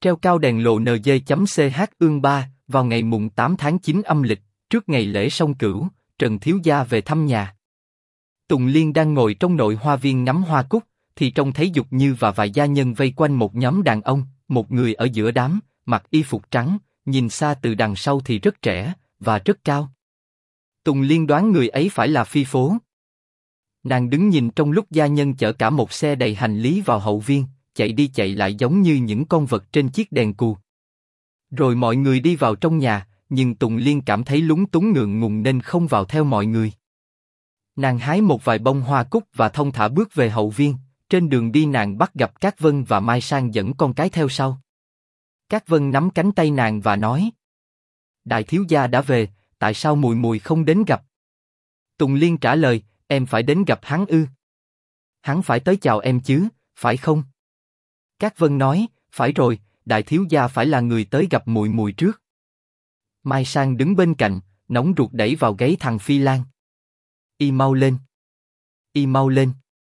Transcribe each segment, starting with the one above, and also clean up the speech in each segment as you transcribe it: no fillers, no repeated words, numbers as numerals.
Treo cao đèn lộ NG.ch ương 3, vào ngày mùng 8 tháng 9 âm lịch, trước ngày lễ song Cửu, Trần thiếu gia về thăm nhà. Tùng Liên đang ngồi trong nội hoa viên ngắm hoa cúc, thì trông thấy Dục Như và vài gia nhân vây quanh một nhóm đàn ông, một người ở giữa đám, mặc y phục trắng, nhìn xa từ đằng sau thì rất trẻ, và rất cao. Tùng Liên đoán người ấy phải là Phi Phố. Nàng đứng nhìn trong lúc gia nhân chở cả một xe đầy hành lý vào hậu viên, chạy đi chạy lại giống như những con vật trên chiếc đèn cù. Rồi mọi người đi vào trong nhà, nhưng Tùng Liên cảm thấy lúng túng ngượng ngùng nên không vào theo mọi người. Nàng hái một vài bông hoa cúc và thong thả bước về hậu viên. Trên đường đi nàng bắt gặp Cát Vân và Mai Sang dẫn con cái theo sau. Cát Vân nắm cánh tay nàng và nói: Đại thiếu gia đã về, tại sao mùi mùi không đến gặp? Tùng Liên trả lời: Em phải đến gặp hắn ư? Hắn phải tới chào em chứ, phải không? Cát Vân nói: Phải rồi, đại thiếu gia phải là người tới gặp mùi mùi trước. Mai Sang đứng bên cạnh, nóng ruột đẩy vào gáy thằng Phi Lan: Y mau lên! Y mau lên!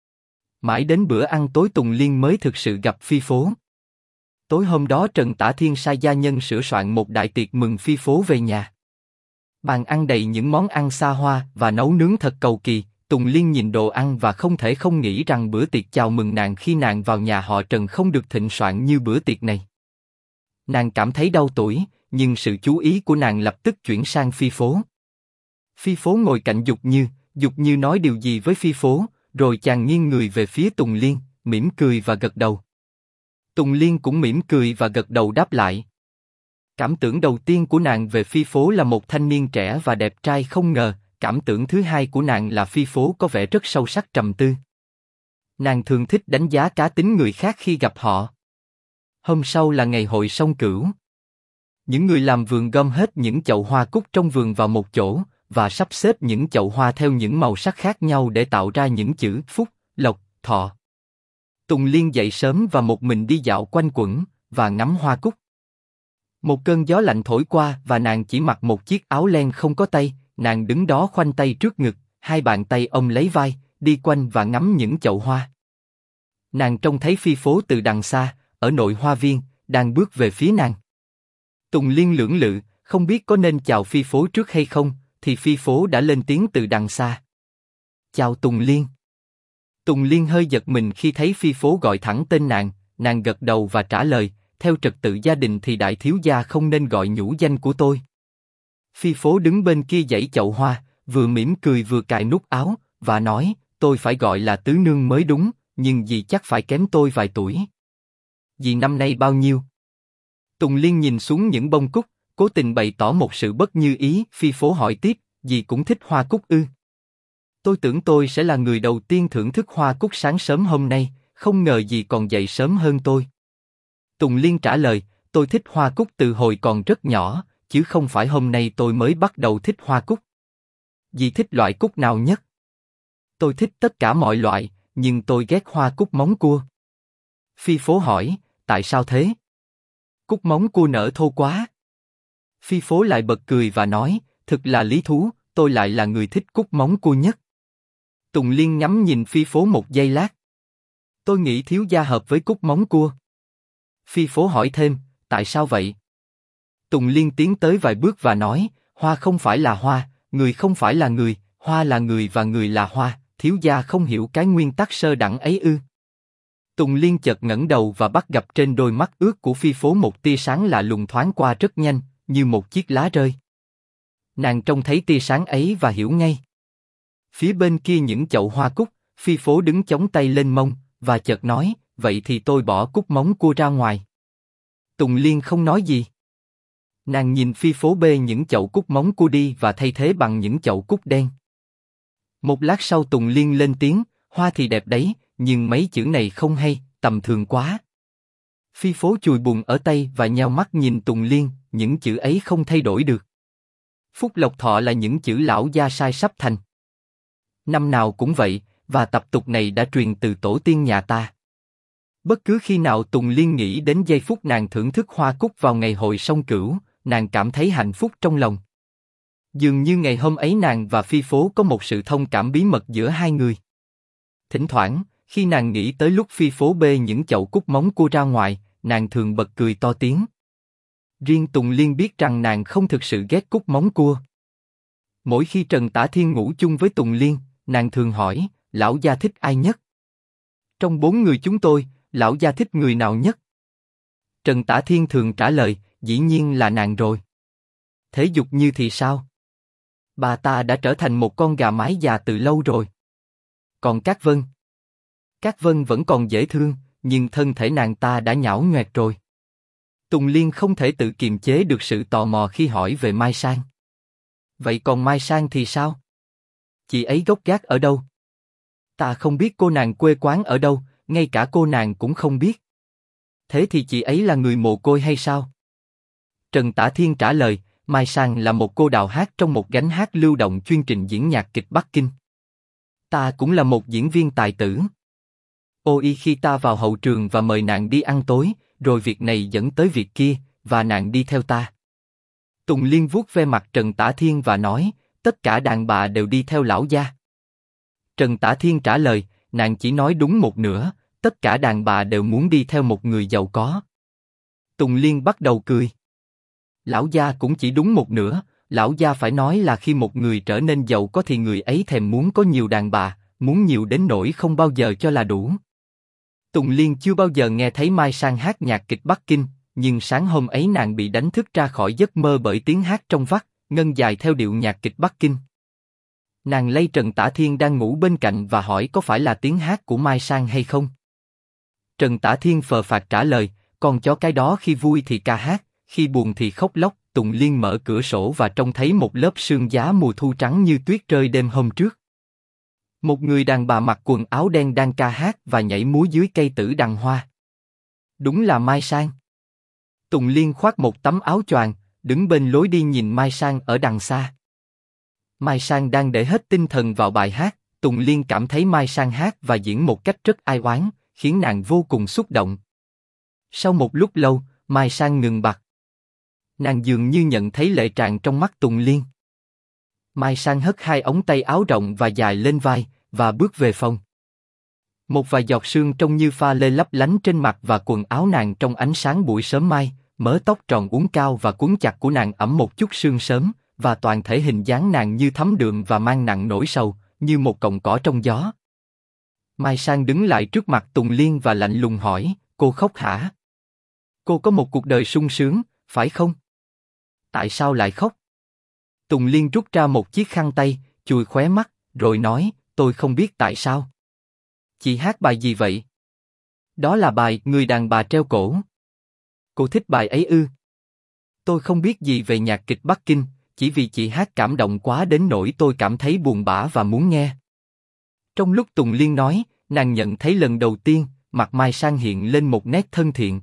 Mãi đến bữa ăn tối Tùng Liên mới thực sự gặp Phi Phố. Tối hôm đó Trần Tả Thiên sai gia nhân sửa soạn một đại tiệc mừng Phi Phố về nhà. Bàn ăn đầy những món ăn xa hoa và nấu nướng thật cầu kỳ. Tùng Liên nhìn đồ ăn và không thể không nghĩ rằng bữa tiệc chào mừng nàng khi nàng vào nhà họ Trần không được thịnh soạn như bữa tiệc này. Nàng cảm thấy đau tủi, nhưng sự chú ý của nàng lập tức chuyển sang Phi Phố. Phi Phố ngồi cạnh Dục Như nói điều gì với Phi Phố, rồi chàng nghiêng người về phía Tùng Liên, mỉm cười và gật đầu. Tùng Liên cũng mỉm cười và gật đầu đáp lại. Cảm tưởng đầu tiên của nàng về Phi Phố là một thanh niên trẻ và đẹp trai không ngờ. Cảm tưởng thứ hai của nàng là Phi Phố có vẻ rất sâu sắc trầm tư. Nàng thường thích đánh giá cá tính người khác khi gặp họ. Hôm sau là ngày hội song Cửu. Những người làm vườn gom hết những chậu hoa cúc trong vườn vào một chỗ và sắp xếp những chậu hoa theo những màu sắc khác nhau để tạo ra những chữ phúc, lộc, thọ. Tùng Liên dậy sớm và một mình đi dạo quanh quẩn và ngắm hoa cúc. Một cơn gió lạnh thổi qua và nàng chỉ mặc một chiếc áo len không có tay. Nàng đứng đó khoanh tay trước ngực, hai bàn tay ôm lấy vai, đi quanh và ngắm những chậu hoa. Nàng trông thấy Phi Phố từ đằng xa, ở nội hoa viên, đang bước về phía nàng. Tùng Liên lưỡng lự, không biết có nên chào Phi Phố trước hay không, thì Phi Phố đã lên tiếng từ đằng xa. Chào Tùng Liên. Tùng Liên hơi giật mình khi thấy Phi Phố gọi thẳng tên nàng gật đầu và trả lời, theo trật tự gia đình thì đại thiếu gia không nên gọi nhũ danh của tôi. Phi Phố đứng bên kia dãy chậu hoa, vừa mỉm cười vừa cài nút áo, và nói, tôi phải gọi là tứ nương mới đúng, nhưng dì chắc phải kém tôi vài tuổi. Dì năm nay bao nhiêu? Tùng Liên nhìn xuống những bông cúc, cố tình bày tỏ một sự bất như ý. Phi Phố hỏi tiếp, dì cũng thích hoa cúc ư? Tôi tưởng tôi sẽ là người đầu tiên thưởng thức hoa cúc sáng sớm hôm nay, không ngờ dì còn dậy sớm hơn tôi. Tùng Liên trả lời, tôi thích hoa cúc từ hồi còn rất nhỏ, chứ không phải hôm nay tôi mới bắt đầu thích hoa cúc. Dì thích loại cúc nào nhất? Tôi thích tất cả mọi loại, nhưng tôi ghét hoa cúc móng cua. Phi Phố hỏi, tại sao thế? Cúc móng cua nở thô quá. Phi Phố lại bật cười và nói, thực là lý thú, tôi lại là người thích cúc móng cua nhất. Tùng Liên ngắm nhìn Phi Phố một giây lát. Tôi nghĩ thiếu gia hợp với cúc móng cua. Phi Phố hỏi thêm, tại sao vậy? Tùng Liên tiến tới vài bước và nói, hoa không phải là hoa, người không phải là người, hoa là người và người là hoa, thiếu gia không hiểu cái nguyên tắc sơ đẳng ấy ư? Tùng Liên chợt ngẩng đầu và bắt gặp trên đôi mắt ướt của Phi Phố một tia sáng lạ lùng thoáng qua rất nhanh, như một chiếc lá rơi. Nàng trông thấy tia sáng ấy và hiểu ngay. Phía bên kia những chậu hoa cúc, Phi Phố đứng chống tay lên mông, và chợt nói, vậy thì tôi bỏ cúc móng cua ra ngoài. Tùng Liên không nói gì. Nàng nhìn Phi Phố bê những chậu cúc móng cua đi và thay thế bằng những chậu cúc đen. Một lát sau Tùng Liên lên tiếng, hoa thì đẹp đấy, nhưng mấy chữ này không hay, tầm thường quá. Phi Phố chùi bùn ở tay và nheo mắt nhìn Tùng Liên, những chữ ấy không thay đổi được. Phúc lộc thọ là những chữ lão gia sai sắp thành. Năm nào cũng vậy, và tập tục này đã truyền từ tổ tiên nhà ta. Bất cứ khi nào Tùng Liên nghĩ đến giây phút nàng thưởng thức hoa cúc vào ngày hội song Cửu, nàng cảm thấy hạnh phúc trong lòng. Dường như ngày hôm ấy nàng và Phi Phố có một sự thông cảm bí mật giữa hai người. Thỉnh thoảng, khi nàng nghĩ tới lúc Phi Phố bê những chậu cúc móng cua ra ngoài, nàng thường bật cười to tiếng. Riêng Tùng Liên biết rằng nàng không thực sự ghét cút móng cua. Mỗi khi Trần Tả Thiên ngủ chung với Tùng Liên, nàng thường hỏi, lão gia thích ai nhất? Trong 4 người chúng tôi, lão gia thích người nào nhất? Trần Tả Thiên thường trả lời, dĩ nhiên là nàng rồi. Thế Dục Như thì sao? Bà ta đã trở thành một con gà mái già từ lâu rồi. Còn Cát Vân vẫn còn dễ thương, nhưng thân thể nàng ta đã nhão nhoẹt rồi. Tùng Liên không thể tự kiềm chế được sự tò mò khi hỏi về Mai Sang. Vậy còn Mai Sang thì sao? Chị ấy gốc gác ở đâu? Ta không biết cô nàng quê quán ở đâu, ngay cả cô nàng cũng không biết. Thế thì chị ấy là người mồ côi hay sao? Trần Tả Thiên trả lời, Mai Sang là một cô đào hát trong một gánh hát lưu động chuyên trình diễn nhạc kịch Bắc Kinh. Ta cũng là một diễn viên tài tử. Ôi khi ta vào hậu trường và mời nàng đi ăn tối, rồi việc này dẫn tới việc kia, và nàng đi theo ta. Tùng Liên vuốt ve mặt Trần Tả Thiên và nói, tất cả đàn bà đều đi theo lão gia. Trần Tả Thiên trả lời, nàng chỉ nói đúng một nửa, tất cả đàn bà đều muốn đi theo một người giàu có. Tùng Liên bắt đầu cười. Lão gia cũng chỉ đúng một nửa, lão gia phải nói là khi một người trở nên giàu có thì người ấy thèm muốn có nhiều đàn bà, muốn nhiều đến nỗi không bao giờ cho là đủ. Tùng Liên chưa bao giờ nghe thấy Mai Sang hát nhạc kịch Bắc Kinh, nhưng sáng hôm ấy nàng bị đánh thức ra khỏi giấc mơ bởi tiếng hát trong vắt, ngân dài theo điệu nhạc kịch Bắc Kinh. Nàng lay Trần Tả Thiên đang ngủ bên cạnh và hỏi có phải là tiếng hát của Mai Sang hay không. Trần Tả Thiên phờ phạc trả lời, con chó cái đó khi vui thì ca hát, khi buồn thì khóc lóc. Tùng Liên mở cửa sổ và trông thấy một lớp sương giá mùa thu trắng như tuyết rơi đêm hôm trước. Một người đàn bà mặc quần áo đen đang ca hát và nhảy múa dưới cây tử đằng hoa. Đúng là Mai Sang. Tùng Liên khoác một tấm áo choàng, đứng bên lối đi nhìn Mai Sang ở đằng xa. Mai Sang đang để hết tinh thần vào bài hát. Tùng Liên cảm thấy Mai Sang hát và diễn một cách rất ai oán, khiến nàng vô cùng xúc động. Sau một lúc lâu, Mai Sang ngừng bặt. Nàng dường như nhận thấy lệ tràn trong mắt Tùng Liên. Mai Sang hất 2 ống tay áo rộng và dài lên vai, và bước về phòng. Một vài giọt sương trông như pha lê lấp lánh trên mặt và quần áo nàng trong ánh sáng buổi sớm mai, mớ tóc tròn uốn cao và cuốn chặt của nàng ẩm một chút sương sớm, và toàn thể hình dáng nàng như thấm đượm và mang nặng nỗi sầu, như một cọng cỏ trong gió. Mai Sang đứng lại trước mặt Tùng Liên và lạnh lùng hỏi, cô khóc hả? Cô có một cuộc đời sung sướng, phải không? Tại sao lại khóc? Tùng Liên rút ra một chiếc khăn tay, chùi khóe mắt, rồi nói, tôi không biết tại sao. Chị hát bài gì vậy? Đó là bài Người đàn bà treo cổ. Cô thích bài ấy ư? Tôi không biết gì về nhạc kịch Bắc Kinh, chỉ vì chị hát cảm động quá đến nỗi tôi cảm thấy buồn bã và muốn nghe. Trong lúc Tùng Liên nói, nàng nhận thấy lần đầu tiên, mặt Mai Sang hiện lên một nét thân thiện.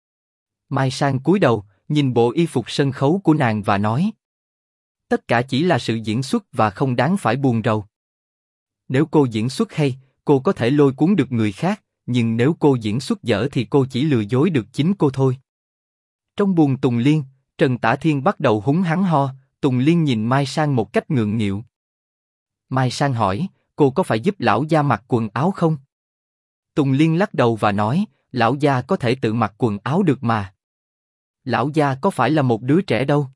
Mai Sang cúi đầu, nhìn bộ y phục sân khấu của nàng và nói, tất cả chỉ là sự diễn xuất và không đáng phải buồn rầu. Nếu cô diễn xuất hay, cô có thể lôi cuốn được người khác, nhưng nếu cô diễn xuất dở thì cô chỉ lừa dối được chính cô thôi. Trong buồng Tùng Liên, Trần Tả Thiên bắt đầu húng hắn ho. Tùng Liên nhìn Mai Sang một cách ngượng nghịu. Mai Sang hỏi, cô có phải giúp lão gia mặc quần áo không? Tùng Liên lắc đầu và nói, lão gia có thể tự mặc quần áo được mà. Lão gia có phải là một đứa trẻ đâu.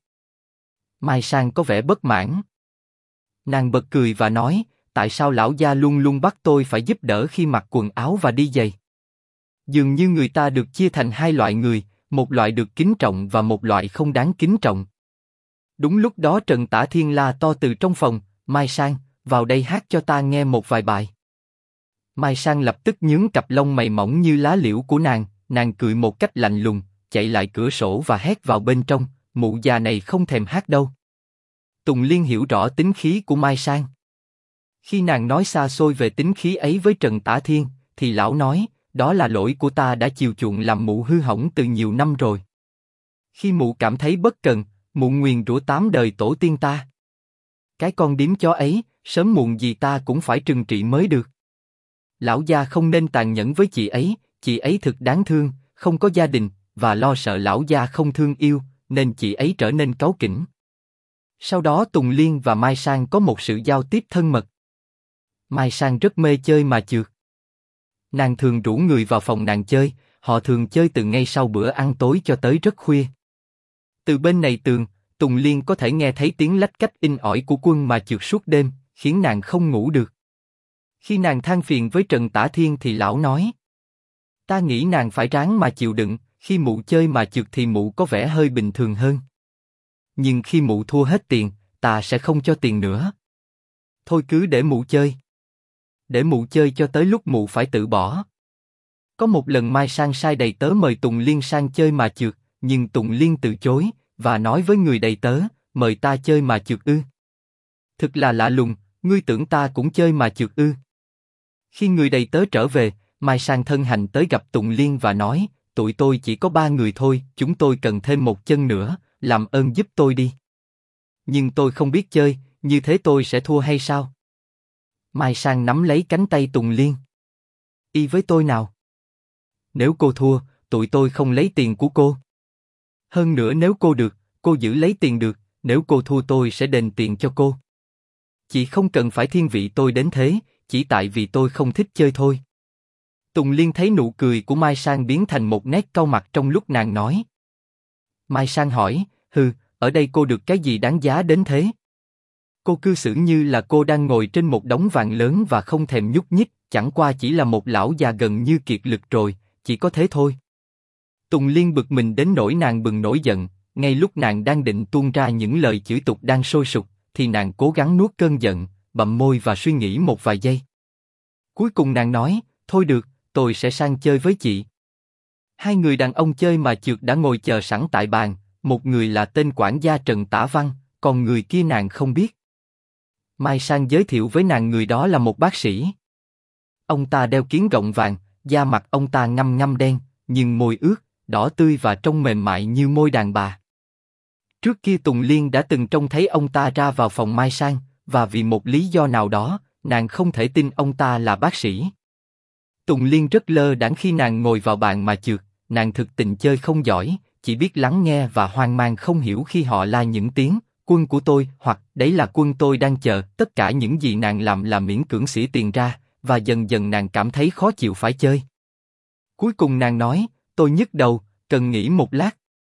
Mai Sang có vẻ bất mãn. Nàng bật cười và nói, tại sao lão gia luôn luôn bắt tôi phải giúp đỡ khi mặc quần áo và đi giày? Dường như người ta được chia thành 2 loại người, một loại được kính trọng và một loại không đáng kính trọng. Đúng lúc đó Trần Tả Thiên la to từ trong phòng, Mai Sang, vào đây hát cho ta nghe một vài bài. Mai Sang lập tức nhướng cặp lông mày mỏng như lá liễu của nàng cười một cách lạnh lùng, chạy lại cửa sổ và hét vào bên trong, mụ già này không thèm hát đâu. Tùng Liên hiểu rõ tính khí của Mai Sang. Khi nàng nói xa xôi về tính khí ấy với Trần Tả Thiên, thì lão nói, đó là lỗi của ta đã chiều chuộng làm mụ hư hỏng từ nhiều năm rồi. Khi mụ cảm thấy bất cần, mụ nguyền rủa 8 đời tổ tiên ta. Cái con điếm chó ấy, sớm muộn gì ta cũng phải trừng trị mới được. Lão gia không nên tàn nhẫn với chị ấy thực đáng thương, không có gia đình, và lo sợ lão gia không thương yêu, nên chị ấy trở nên cáu kỉnh. Sau đó Tùng Liên và Mai Sang có một sự giao tiếp thân mật. Mai Sang rất mê chơi mà chượt. Nàng thường rủ người vào phòng nàng chơi, họ thường chơi từ ngay sau bữa ăn tối cho tới rất khuya. Từ bên này tường, Tùng Liên có thể nghe thấy tiếng lách cách in ỏi của Quân mà trượt suốt đêm, khiến nàng không ngủ được. Khi nàng than phiền với Trần Tả Thiên thì lão nói: ta nghĩ nàng phải ráng mà chịu đựng, khi mụ chơi mà trượt thì mụ có vẻ hơi bình thường hơn. Nhưng khi mụ thua hết tiền, ta sẽ không cho tiền nữa. Thôi cứ để mụ chơi. Để mụ chơi cho tới lúc mụ phải tự bỏ. Có một lần Mai Sang sai đầy tớ mời Tùng Liên sang chơi mà trượt, nhưng Tùng Liên từ chối, và nói với người đầy tớ: mời ta chơi mà trượt ư? Thực là lạ lùng, ngươi tưởng ta cũng chơi mà trượt ư? Khi người đầy tớ trở về, Mai Sang thân hành tới gặp Tùng Liên và nói: tụi tôi chỉ có 3 người thôi, chúng tôi cần thêm một chân nữa, làm ơn giúp tôi đi. Nhưng tôi không biết chơi, như thế tôi sẽ thua hay sao? Mai Sang nắm lấy cánh tay Tùng Liên. Y với tôi nào. Nếu cô thua, tụi tôi không lấy tiền của cô. Hơn nữa nếu cô được, cô giữ lấy tiền được, nếu cô thua tôi sẽ đền tiền cho cô. Chị không cần phải thiên vị tôi đến thế, chỉ tại vì tôi không thích chơi thôi. Tùng Liên thấy nụ cười của Mai Sang biến thành một nét cau mặt trong lúc nàng nói. Mai Sang hỏi: ở đây cô được cái gì đáng giá đến thế? Cô cư xử như là cô đang ngồi trên một đống vàng lớn và không thèm nhúc nhích, chẳng qua chỉ là một lão già gần như kiệt lực rồi, chỉ có thế thôi. Tùng Liên bực mình đến nỗi nàng bừng nổi giận, ngay lúc nàng đang định tuôn ra những lời chửi tục đang sôi sục, thì nàng cố gắng nuốt cơn giận, bặm môi và suy nghĩ một vài giây. Cuối cùng nàng nói: thôi được, tôi sẽ sang chơi với chị. Hai người đàn ông chơi mà trượt đã ngồi chờ sẵn tại bàn, một người là tên quản gia Trần Tả Văn, còn người kia nàng không biết. Mai Sang giới thiệu với nàng người đó là một bác sĩ. Ông ta đeo kiếng gọng vàng, da mặt ông ta ngăm ngăm đen, nhưng môi ướt, đỏ tươi và trông mềm mại như môi đàn bà. Trước kia Tùng Liên đã từng trông thấy ông ta ra vào phòng Mai Sang, và vì một lý do nào đó, nàng không thể tin ông ta là bác sĩ. Tùng Liên rất lơ đãng khi nàng ngồi vào bàn mà trượt, nàng thực tình chơi không giỏi, chỉ biết lắng nghe và hoang mang không hiểu khi họ la những tiếng quân của tôi hoặc đấy là quân tôi đang chờ. Tất cả những gì nàng làm là miễn cưỡng xỉ tiền ra, và dần dần nàng cảm thấy khó chịu phải chơi. Cuối cùng nàng nói: tôi nhức đầu, cần nghỉ một lát.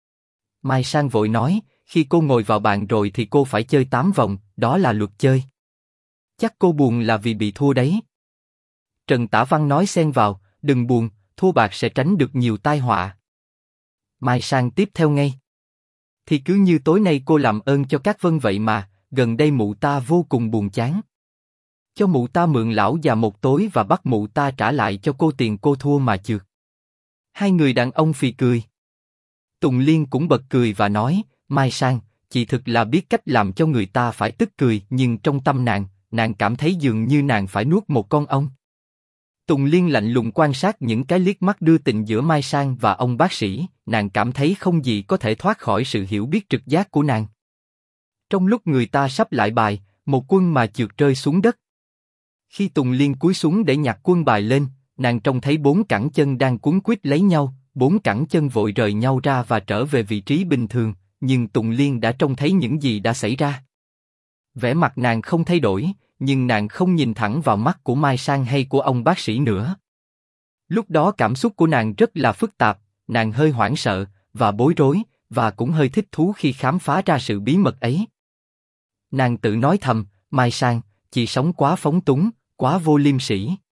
Mai Sang vội nói: khi cô ngồi vào bàn rồi thì cô phải chơi 8 vòng, đó là luật chơi. Chắc cô buồn là vì bị thua đấy. Trần Tả Văn nói xen vào: đừng buồn, thua bạc sẽ tránh được nhiều tai họa. Mai Sang tiếp theo ngay: thì cứ như tối nay cô làm ơn cho các Vân vậy mà, gần đây mụ ta vô cùng buồn chán. Cho mụ ta mượn lão già một tối và bắt mụ ta trả lại cho cô tiền cô thua mà trượt. Hai người đàn ông phì cười. Tùng Liên cũng bật cười và nói: Mai Sang, chị thực là biết cách làm cho người ta phải tức cười, nhưng trong tâm nàng cảm thấy dường như nàng phải nuốt một con ong. Tùng Liên lạnh lùng quan sát những cái liếc mắt đưa tình giữa Mai Sang và ông bác sĩ, nàng cảm thấy không gì có thể thoát khỏi sự hiểu biết trực giác của nàng. Trong lúc người ta sắp lại bài, một quân mà trượt rơi xuống đất. Khi Tùng Liên cúi xuống để nhặt quân bài lên, nàng trông thấy 4 cẳng chân đang cuốn quýt lấy nhau, 4 cẳng chân vội rời nhau ra và trở về vị trí bình thường, nhưng Tùng Liên đã trông thấy những gì đã xảy ra. Vẻ mặt nàng không thay đổi, nhưng nàng không nhìn thẳng vào mắt của Mai Sang hay của ông bác sĩ nữa. Lúc đó cảm xúc của nàng rất là phức tạp, nàng hơi hoảng sợ và bối rối, và cũng hơi thích thú khi khám phá ra sự bí mật ấy. Nàng tự nói thầm: Mai Sang, chị sống quá phóng túng, quá vô liêm sỉ.